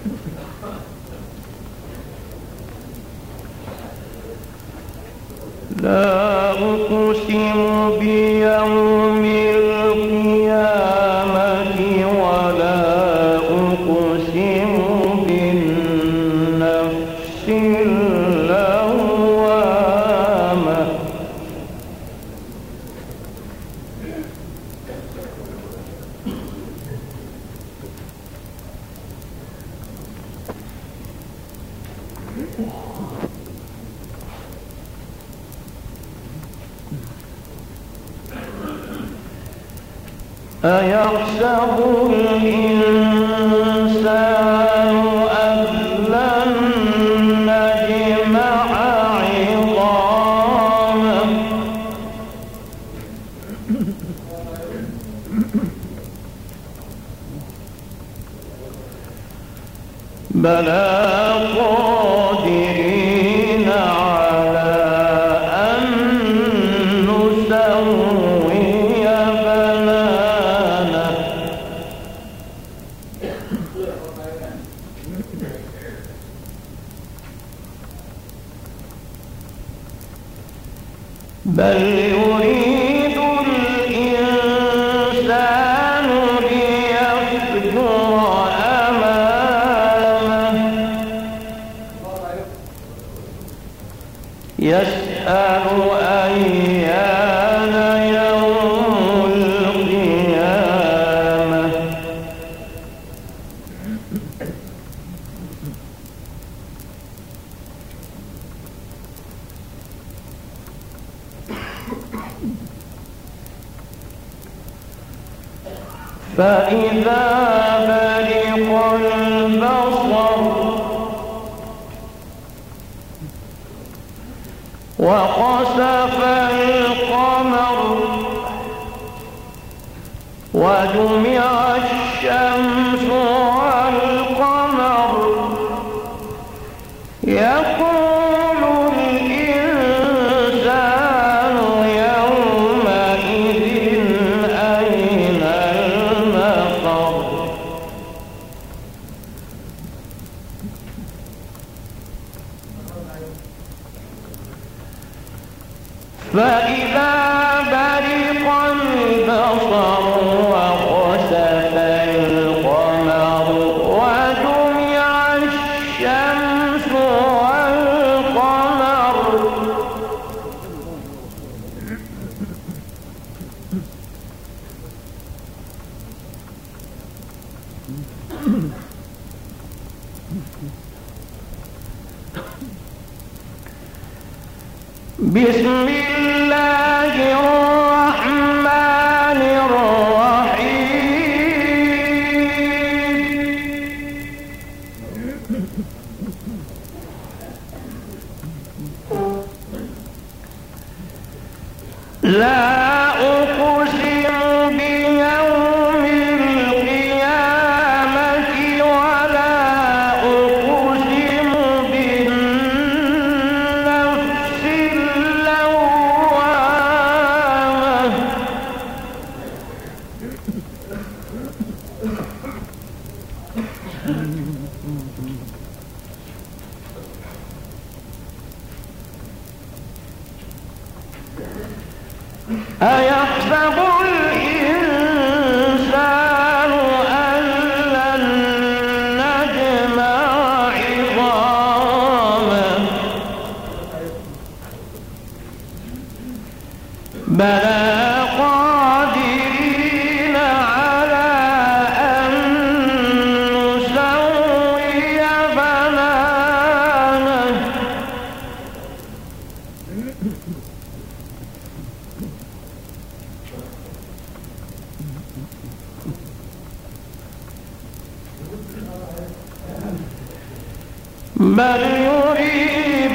لا أقسم بيوم القيامة ولا أقسم بالنفس اللوامة أيحسب الإنسان أن لن نجمع عظامه بلى قادرين على أن نسوي بنانه بل يريد الإنسان ليفجر أمامه يسأل أيان يوم القيامة فإذا برق البصر وخسف القمر وجمع الشمس والقمر يقول الإنسان يومئذ أين المفر فإذا برق البصر وخسف القمر وجمع الشمس والقمر بسم الله الرحمن الرحيم لا أقسم بيوم القيامة ولا أقسم بالنفس اللوامة أيحسب الإنسان أن لن نجمع عظامه بلى قادرين على أن نسوي بنانه بل يريد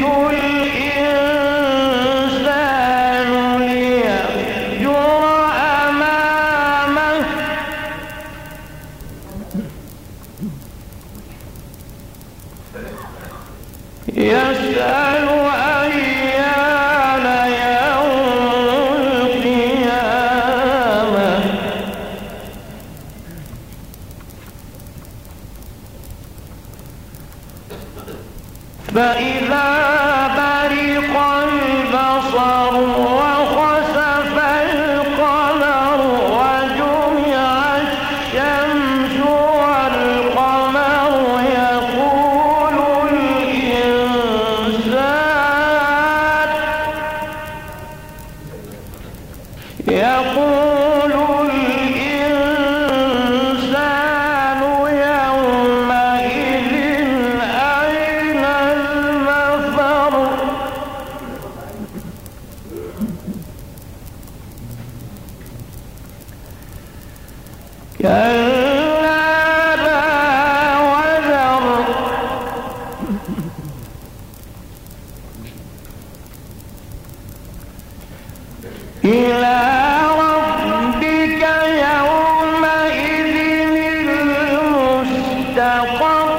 الإنسان ليفجر أمامه يسأل أيان يوم القيامة فإذا برق البصر وخسف القمر وجمع الشمس والقمر يقول الإنسان يومئذ أين المفر كلا لا وزر إلى ربك يومئذ المستقر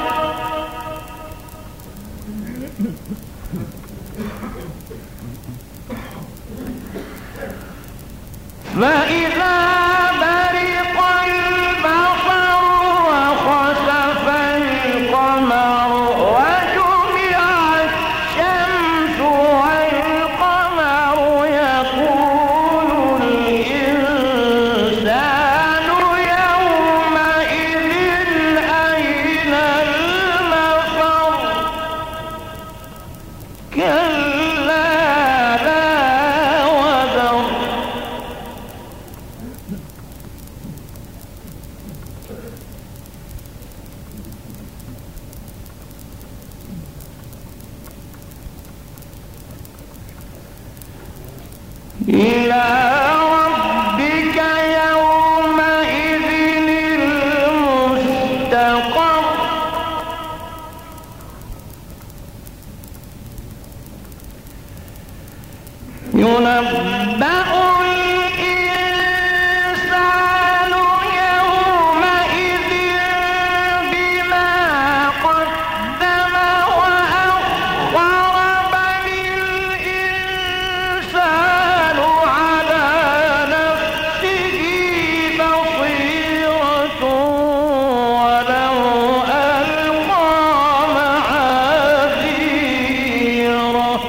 فإذا برق البصر وخسف القمر وجمع الشمس والقمر يقول الإنسان يومئذ أين المفر كلا لا وزر إلى ربك يومئذ المستقر ينبأ الإنسان يومئذ بما قدم وأخر بل الإنسان على نفسه بصيرة ولو ألقى معاذيره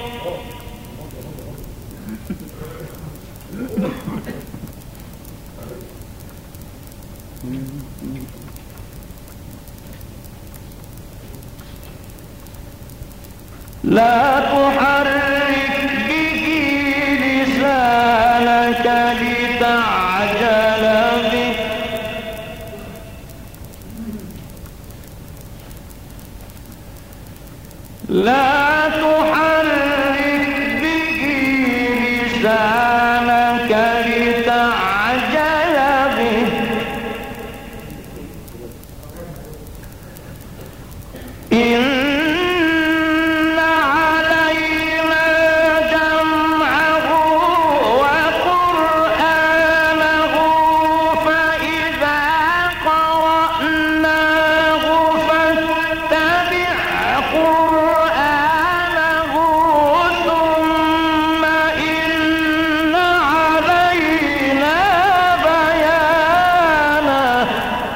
لا تحرك به لسانك لتعجل به لا تحرك به لسانك لتعجل به إن علينا جمعه وقرآنه فإذا قرأناه فاتبع قرآنه ثم إن علينا بيانه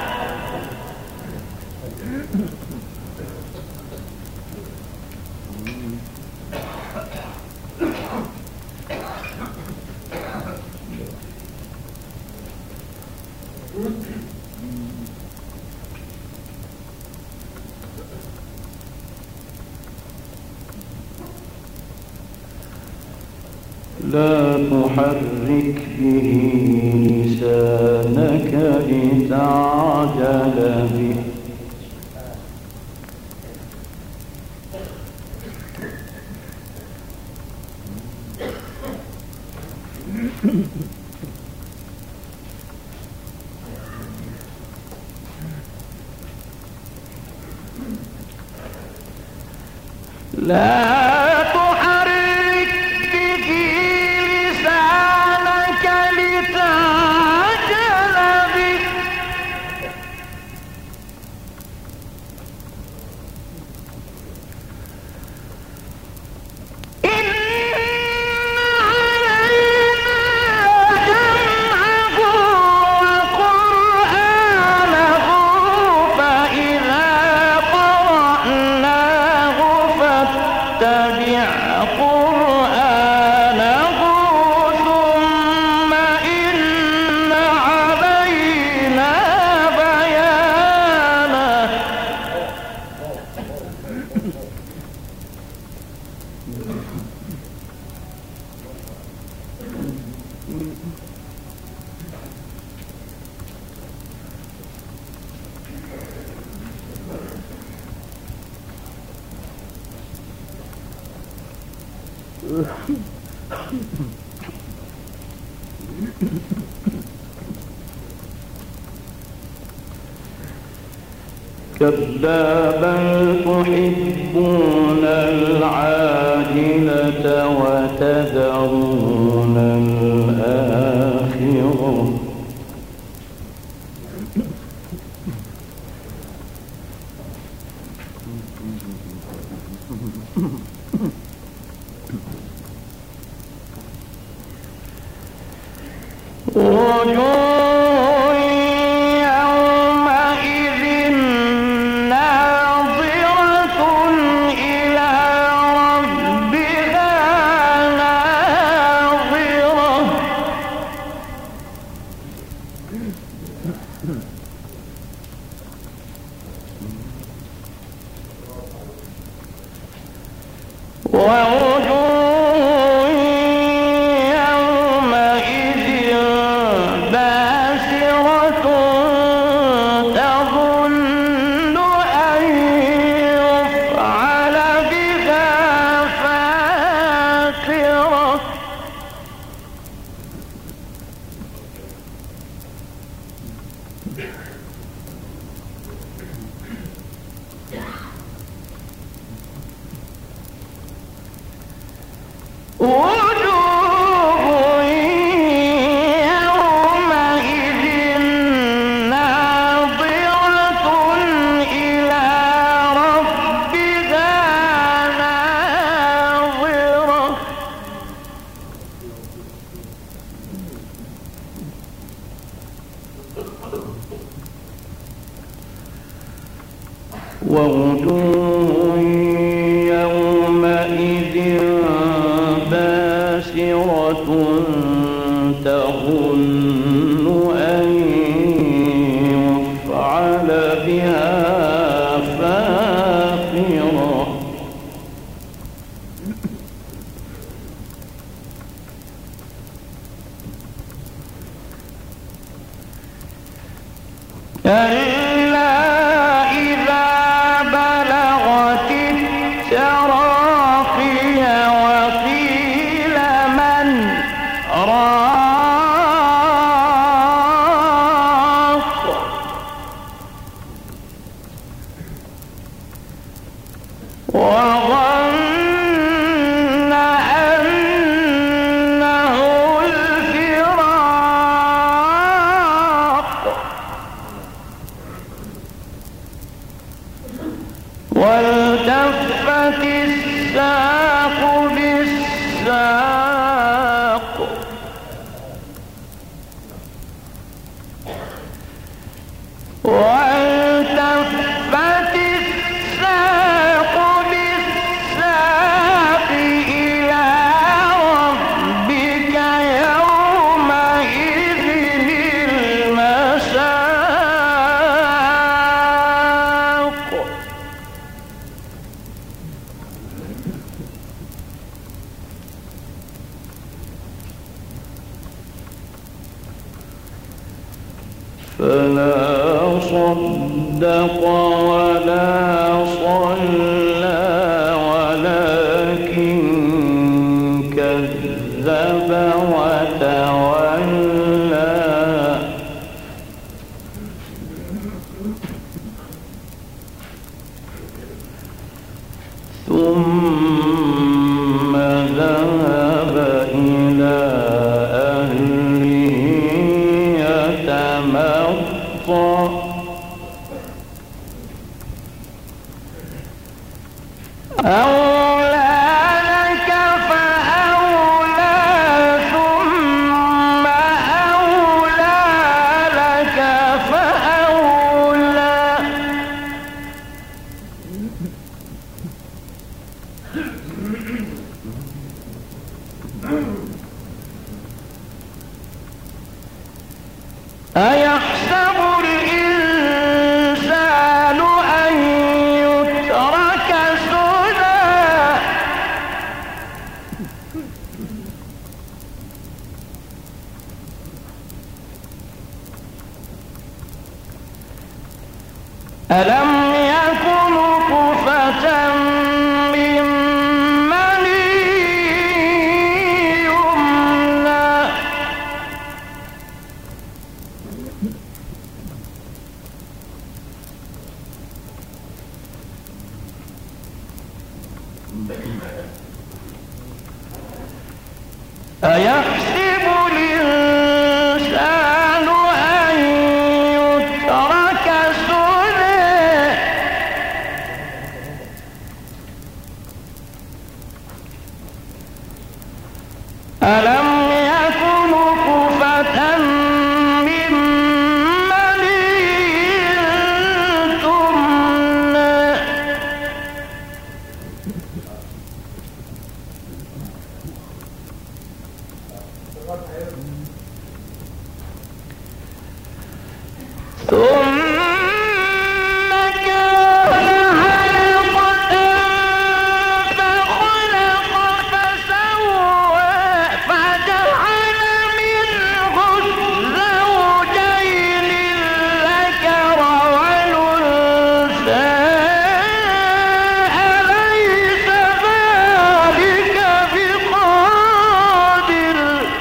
لا تحرك به لسانك لتعجل به لا تحرك به لسانك لتعجل به إن علينا جمعه وقرآنه فإذا قرأناه كلا بل تحبون العاجلة وتذرون الآخرة ووجوه يومئذ باسرة تظن أن يفعل بها فاقرة والتفت الساق بالساق والتفت الساق بالساق إلى ربك يومئذ المساق فلا صدق ولا صلى ولكن كذب وتولى ثم ذهب إلى أهله يتمطى أولى لك فأولى ثم أولى لك فأولى أيحسب الإنسان أن يترك سدى ألم يكن نطفة من مني أيحسب الإنسان أن يترك سدى ألم يكن نطفة من مني تمنى ثم كان علقة فخلق فسوى فجعل منه الزوجين الذكر والأنثى أليس ذلك بقادر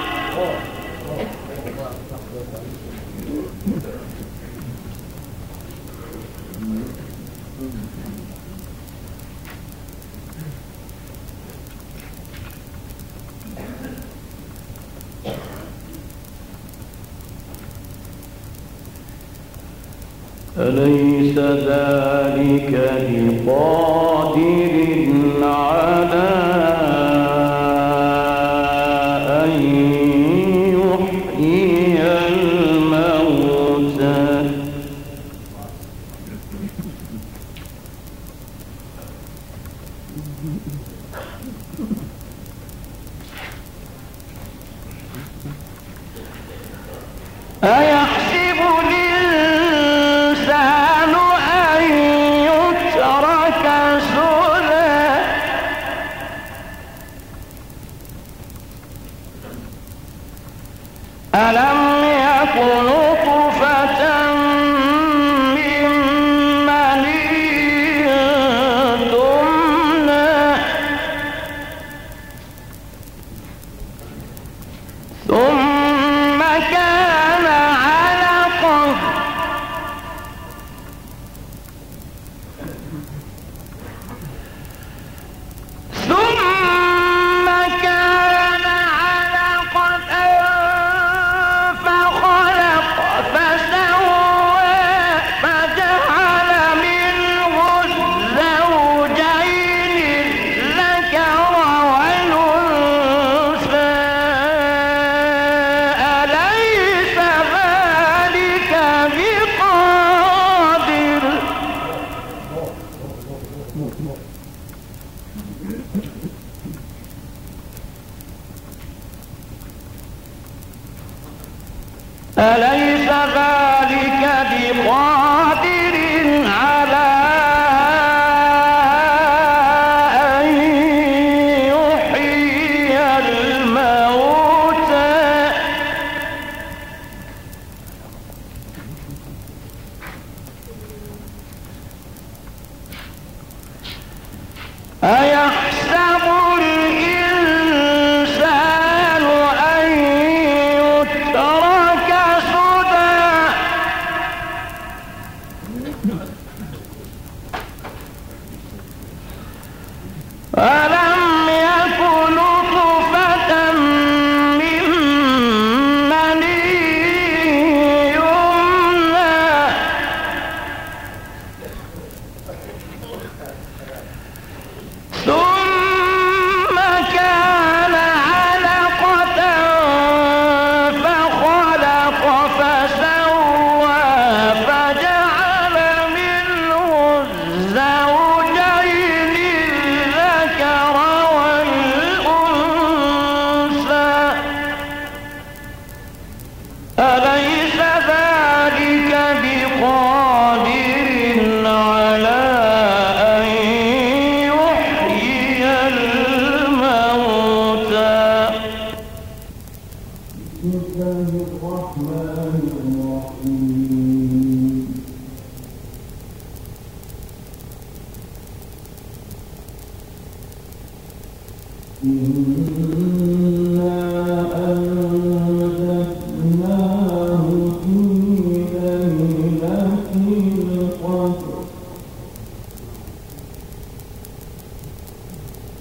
أليس ذلك بقادر على أن يحيي الموتى أيحسب الإنسان أن يترك سدى ألم يكن نطفة من مني تمنى ثم كان علقة فخلق فسوى فجعل منه الزوجين الذكر والأنثى أليس ذلك بقادر أليس ذلك بقادر على أن يحيي الموتى أيحسب الإنسان أن يترك سدى ألم يكن نطفة من مني يمنى ثم كان علقة فخلق فسوى فجعل منه الزوجين الذكر والأنثى أليس ذلك بقادر على أن يحيي الموتى بسم الله الرحمن الرحيم إنا أنزلناه في ليلة القدر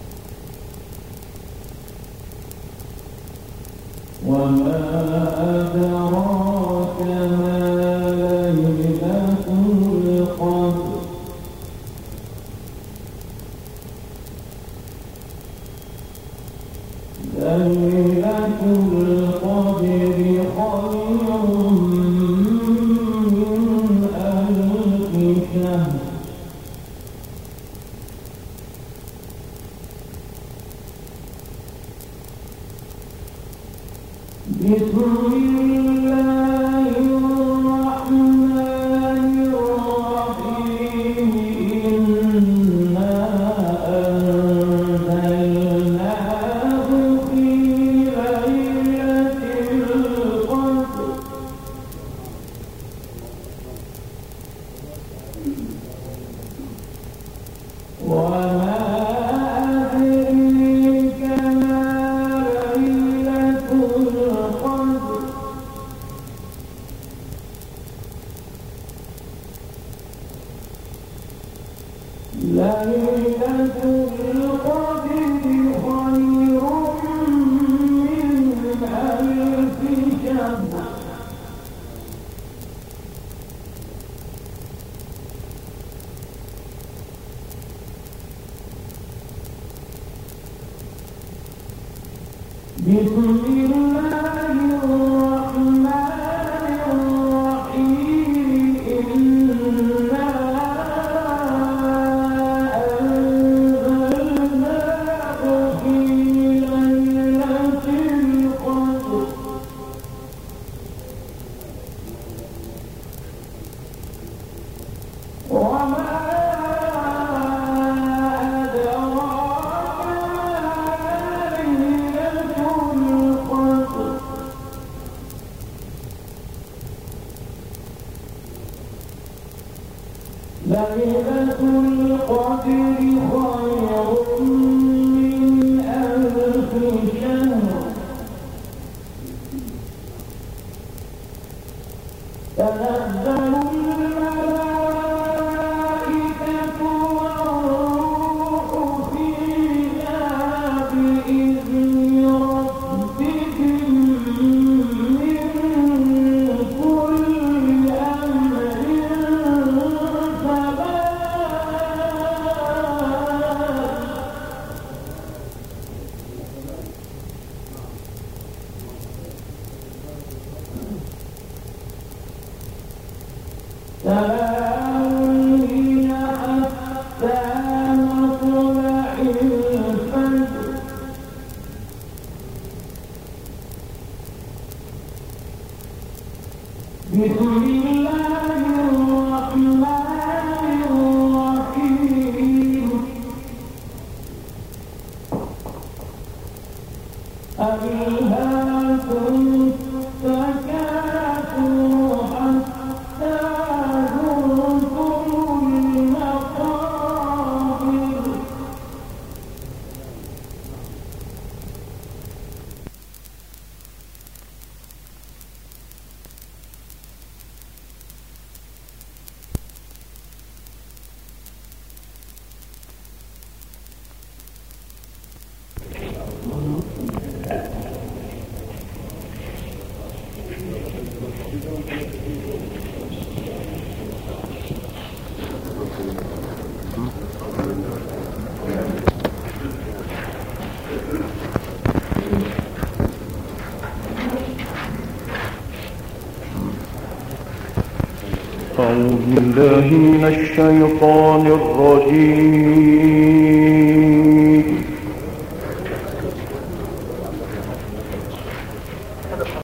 أعوذ بالله من الشيطان الرجيم.